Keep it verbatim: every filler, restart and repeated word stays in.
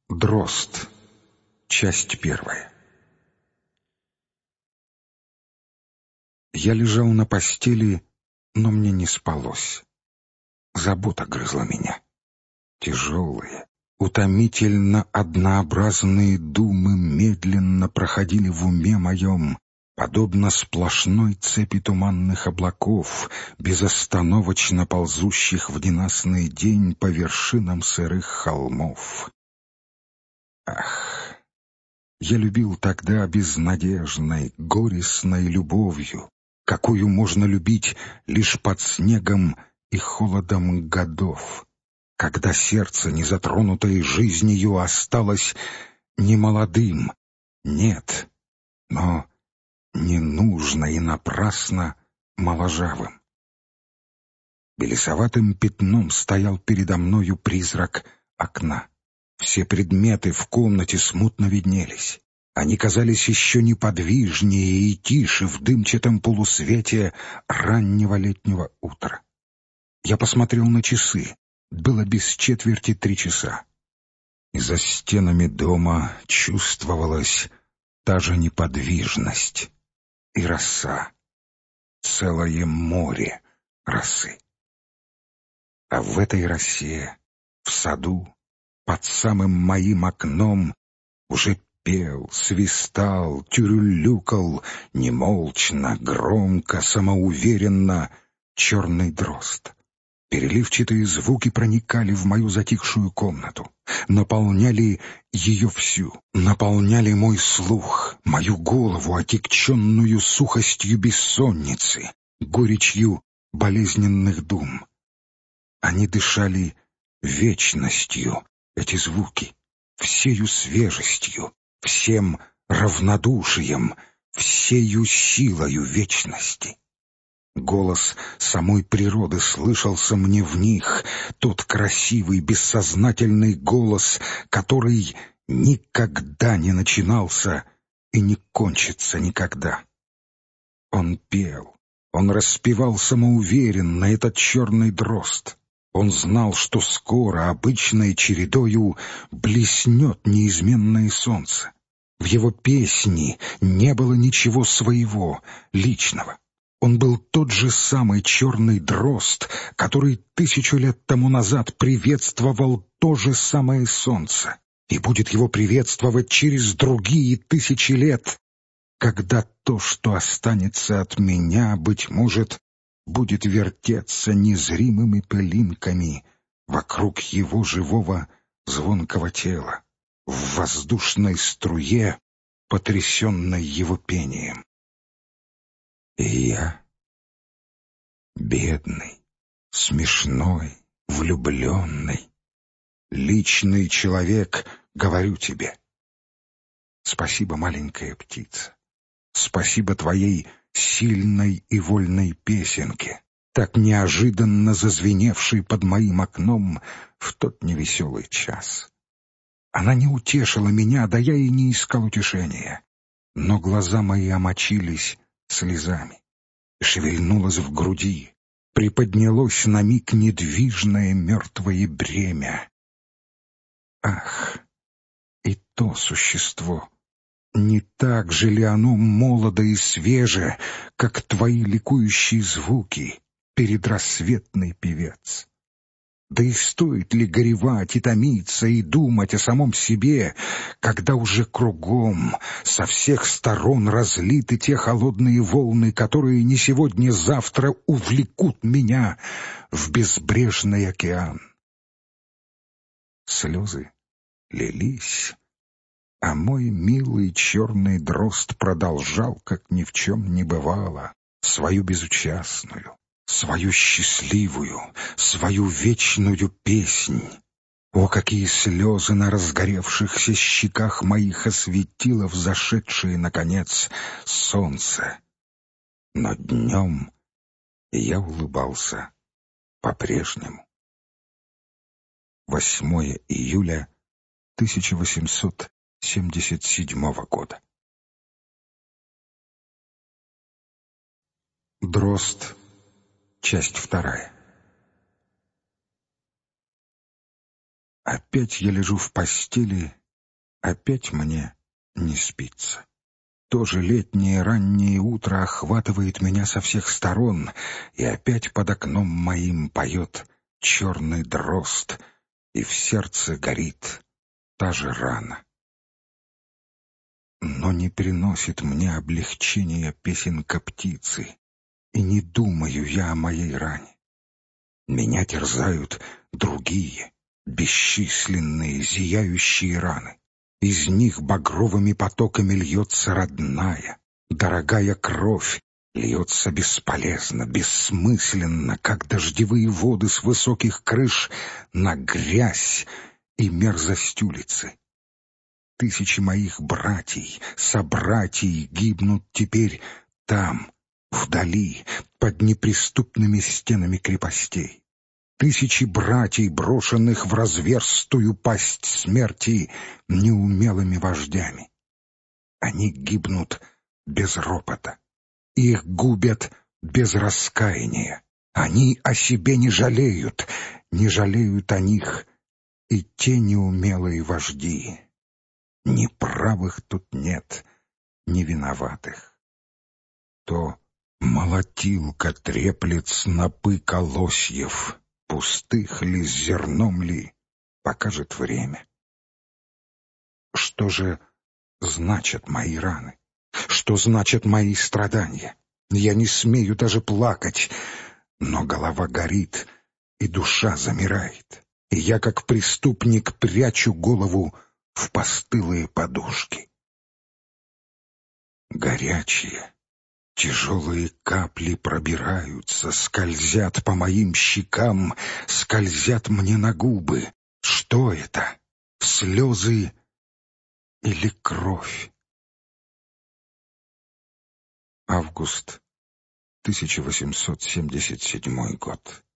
Дрозд. Часть первая. Я лежал на постели, но мне не спалось. Забота грызла меня. Тяжелые, утомительно однообразные думы медленно проходили в уме моем, подобно сплошной цепи туманных облаков, безостановочно ползущих в ненастный день по вершинам сырых холмов. Ах! Я любил тогда безнадежной, горестной любовью, какую можно любить лишь под снегом и холодом годов, когда сердце, не затронутое жизнью, осталось не молодым, нет, но не нужно и напрасно моложавым. Белесоватым пятном стоял передо мною призрак окна. Все предметы в комнате смутно виднелись. Они казались еще неподвижнее и тише в дымчатом полусвете раннего летнего утра. Я посмотрел на часы. Было без четверти три часа. И за стенами дома чувствовалась та же неподвижность и роса. Целое море росы. А в этой росе, в саду, под самым моим окном, уже пел, свистал, тюрюлюкал, немолчно, громко, самоуверенно черный дрозд. Переливчатые звуки проникали в мою затихшую комнату, наполняли ее всю, наполняли мой слух, мою голову, отягченную сухостью бессонницы, горечью болезненных дум. Они дышали вечностью, эти звуки, всею свежестью, всем равнодушием, всею силою вечности. Голос самой природы слышался мне в них, тот красивый, бессознательный голос, который никогда не начинался и не кончится никогда. Он пел, он распевал самоуверенно, этот черный дрозд. Он знал, что скоро, обычной чередою, блеснет неизменное солнце. В его песне не было ничего своего, личного. Он был тот же самый черный дрозд, который тысячу лет тому назад приветствовал то же самое солнце, и будет его приветствовать через другие тысячи лет, когда то, что останется от меня, быть может, будет вертеться незримыми пылинками вокруг его живого звонкого тела, в воздушной струе, потрясенной его пением. И я, бедный, смешной, влюбленный, личный человек, говорю тебе: спасибо, маленькая птица, спасибо твоей сильной и вольной песенке, так неожиданно зазвеневшей под моим окном в тот невеселый час. Она не утешила меня, да я и не искал утешения, но глаза мои омочились слезами. Шевельнулось в груди, приподнялось на миг недвижное мертвое бремя. Ах, и то существо! Не так же ли оно молодо и свеже, как твои ликующие звуки, передрассветный певец? Да и стоит ли горевать и томиться и думать о самом себе, когда уже кругом, со всех сторон разлиты те холодные волны, которые не сегодня-завтра увлекут меня в безбрежный океан? Слезы лились, а мой милый черный дрозд продолжал, как ни в чем не бывало, свою безучастную, свою счастливую, свою вечную песнь. О, какие слезы на разгоревшихся щеках моих осветило взошедшее, наконец, солнце! Но днем я улыбался по-прежнему. восьмое июля тысяча восемьсот семьдесят седьмого года. Дрозд. Часть вторая. Опять я лежу в постели, опять мне не спится. То же летнее раннее утро охватывает меня со всех сторон, и опять под окном моим поет черный дрозд, и в сердце горит та же рана. Но не приносит мне облегчения песенка птицы, и не думаю я о моей ране. Меня терзают другие, бесчисленные, зияющие раны. Из них багровыми потоками льется родная, дорогая кровь, льется бесполезно, бессмысленно, как дождевые воды с высоких крыш, на грязь и мерзость улицы. Тысячи моих братьей, собратьей гибнут теперь там, вдали, под неприступными стенами крепостей. Тысячи братьев, брошенных в разверстую пасть смерти неумелыми вождями. Они гибнут без ропота. Их губят без раскаяния. Они о себе не жалеют, не жалеют о них и те неумелые вожди. Ни правых тут нет, ни виноватых. То молотилка треплет снопы колосьев, пустых ли, с зерном ли, покажет время. Что же значат мои раны? Что значат мои страдания? Я не смею даже плакать, но голова горит, и душа замирает, и я, как преступник, прячу голову в постылые подушки. Горячие, тяжелые капли пробираются, скользят по моим щекам, скользят мне на губы. Что это? Слезы или кровь? Август тысяча восемьсот семьдесят седьмой год.